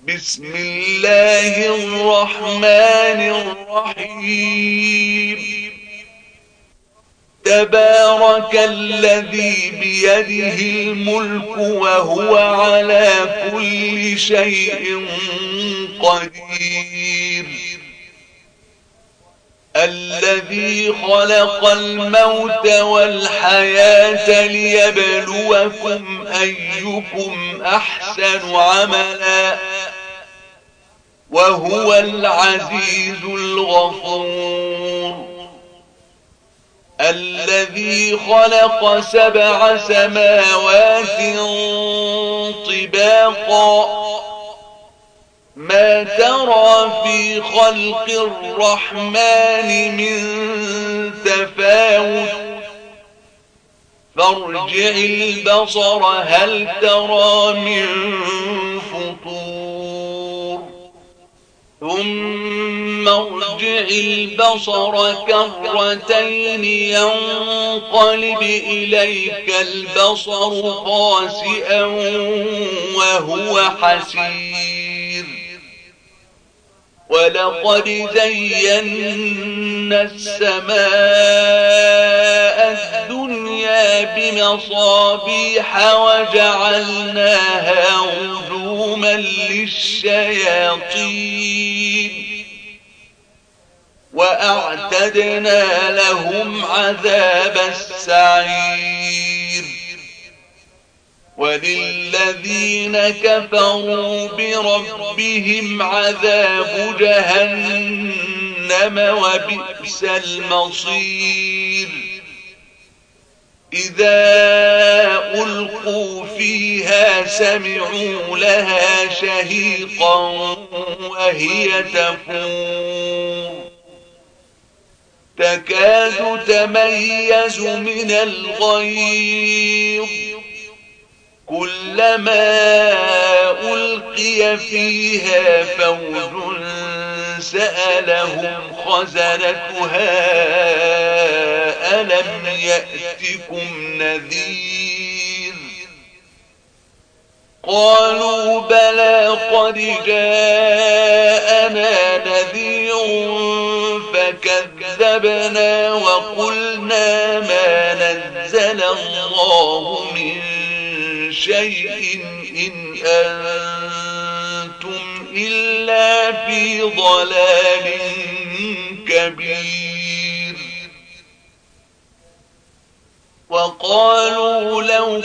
بسم الله الرحمن الرحيم تبارك الذي بيده الملك وهو على كل شيء قدير الذي خلق الموت والحياة ليبلوكم أيكم أحسن عملا وهو العزيز الغفور الذي خلق 7 سماوات طباقا ما ترى في خلق الرحمن من تفاوت فارجع البصر هل ترى من فطور ثم ارجع البصر كرتين ينقلب إليك البصر خاسئا وهو حسير ولقد زينا السماء الدنيا بمصابيح وجعلناها رجوما للشياطين وأعتدنا لهم عذاب السعير وللذين كفروا بربهم عذاب جهنم وبئس المصير إذا ألقوا فيها سمعوا لها شهيقا وهي تفور تكاد تميز من الغيظ كلما ألقي فيها فوج سألهم خزنتها ألم يأتكم نذير قالوا بلى قد جاءنا نذير فكذبنا وقلنا ما نزل الله من شيء إن أنتم إلا في ضلال كبير وقالوا لو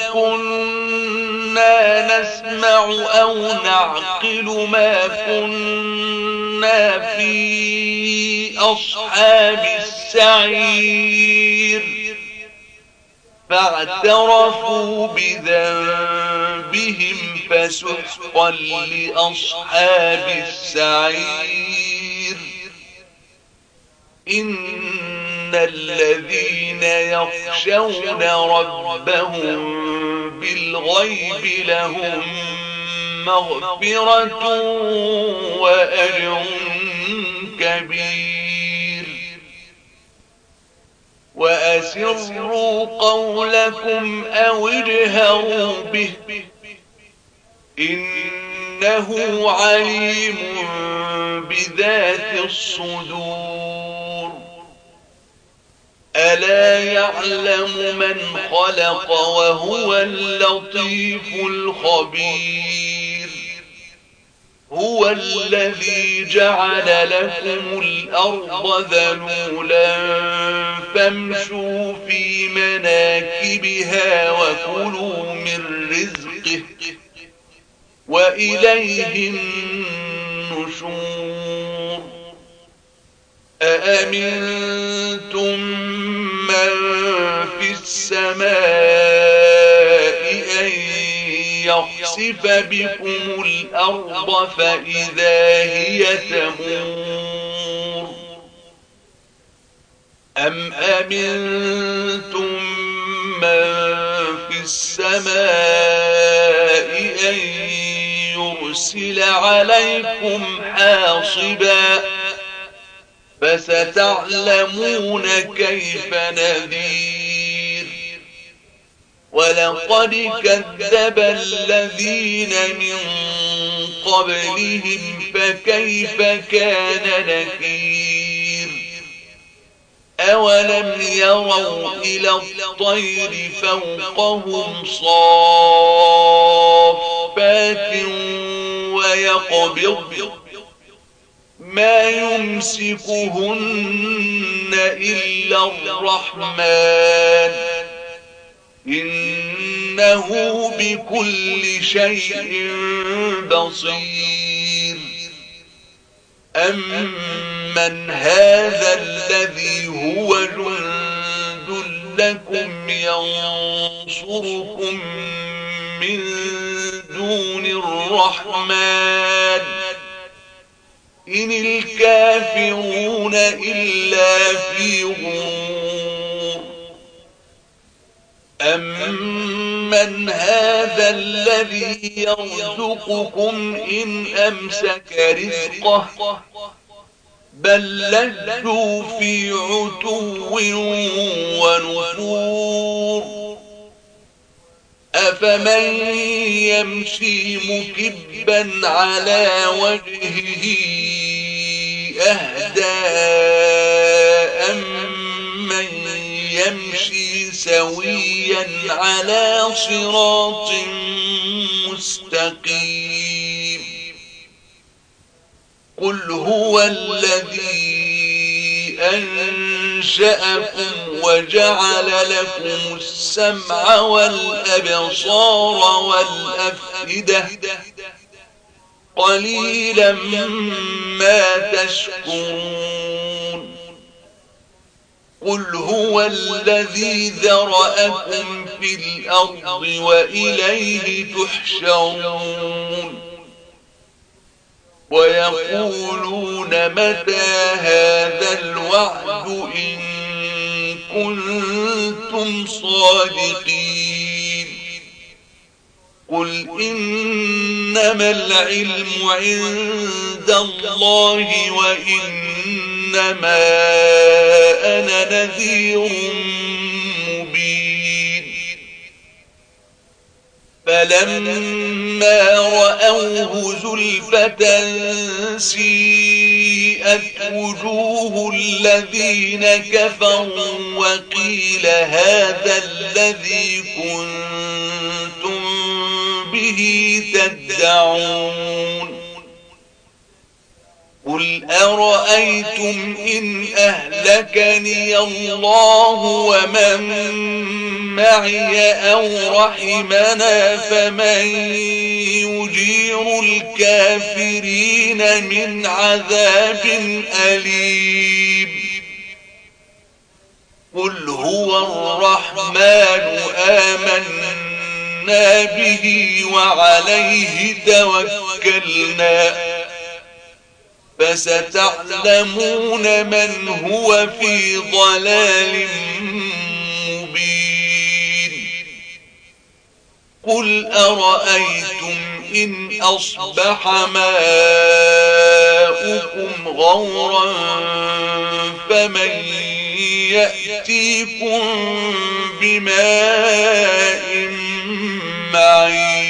كنا نسمع أو نعقل ما كنا في أصحاب السعير فاعترفوا بذنبهم فسحقا لأصحاب السعير إن الذين يخشون ربهم بالغيب لهم مغفرة وأجر كبير وأسروا قولكم أو اجهروا به إنه عليم بذات الصدور ألا يعلم من خلق وهو اللطيف الخبير هو الذي جعل لكم الأرض ذلولا فامشوا في مناكبها وكلوا من رزقه وإليه النشور أأمنتم من في السماء أن يخسف بكم الأرض فإذا هي تمور أم أمنتم من في السماء أن يرسل عليكم حاصبا فستعلمون كيف نذير ولقد كذب الذين من قبلهم فكيف كان نكير أولم يروا إلى الطير فوقهم صافات ويقبض ما يمسكهن إلا الرحمن إنه بكل شيء بصير أمن هذا الذي هو جند لكم ينصركم من دون الرحمن إن الكافرون إلا في غرور أمن هذا الذي يرزقكم إن أمسك رزقه بل لجوا في عتو ونفور أفمن يمشي مكبا على وجهه أهدى أمن يمشي سويا على صراط مستقيم قل هو الذي أنشأكم وجعل لكم السمع والأبصار والأفئدة قليلا ما تشكرون قل هو الذي ذرأكم في الأرض وإليه تحشرون ويقولون متى هذا الوعد إن كنتم صادقين قل إنما العلم عند الله وإنما أنا نذير مبين فلما رأوه زلفة سيئت وجوه الذين كفروا وقيل هذا الذي كنتم به تدعون قل أرأيتم إن أهلكني الله ومن معي أو رحمنا فمن يجير الكافرين من عذاب أليم قل هو الرحمن آمنا به وعليه توكلنا فستعلمون من هو في ضلال مبين قل أرأيتم إن أصبح ماؤكم غورا فمن يأتيكم بماء معين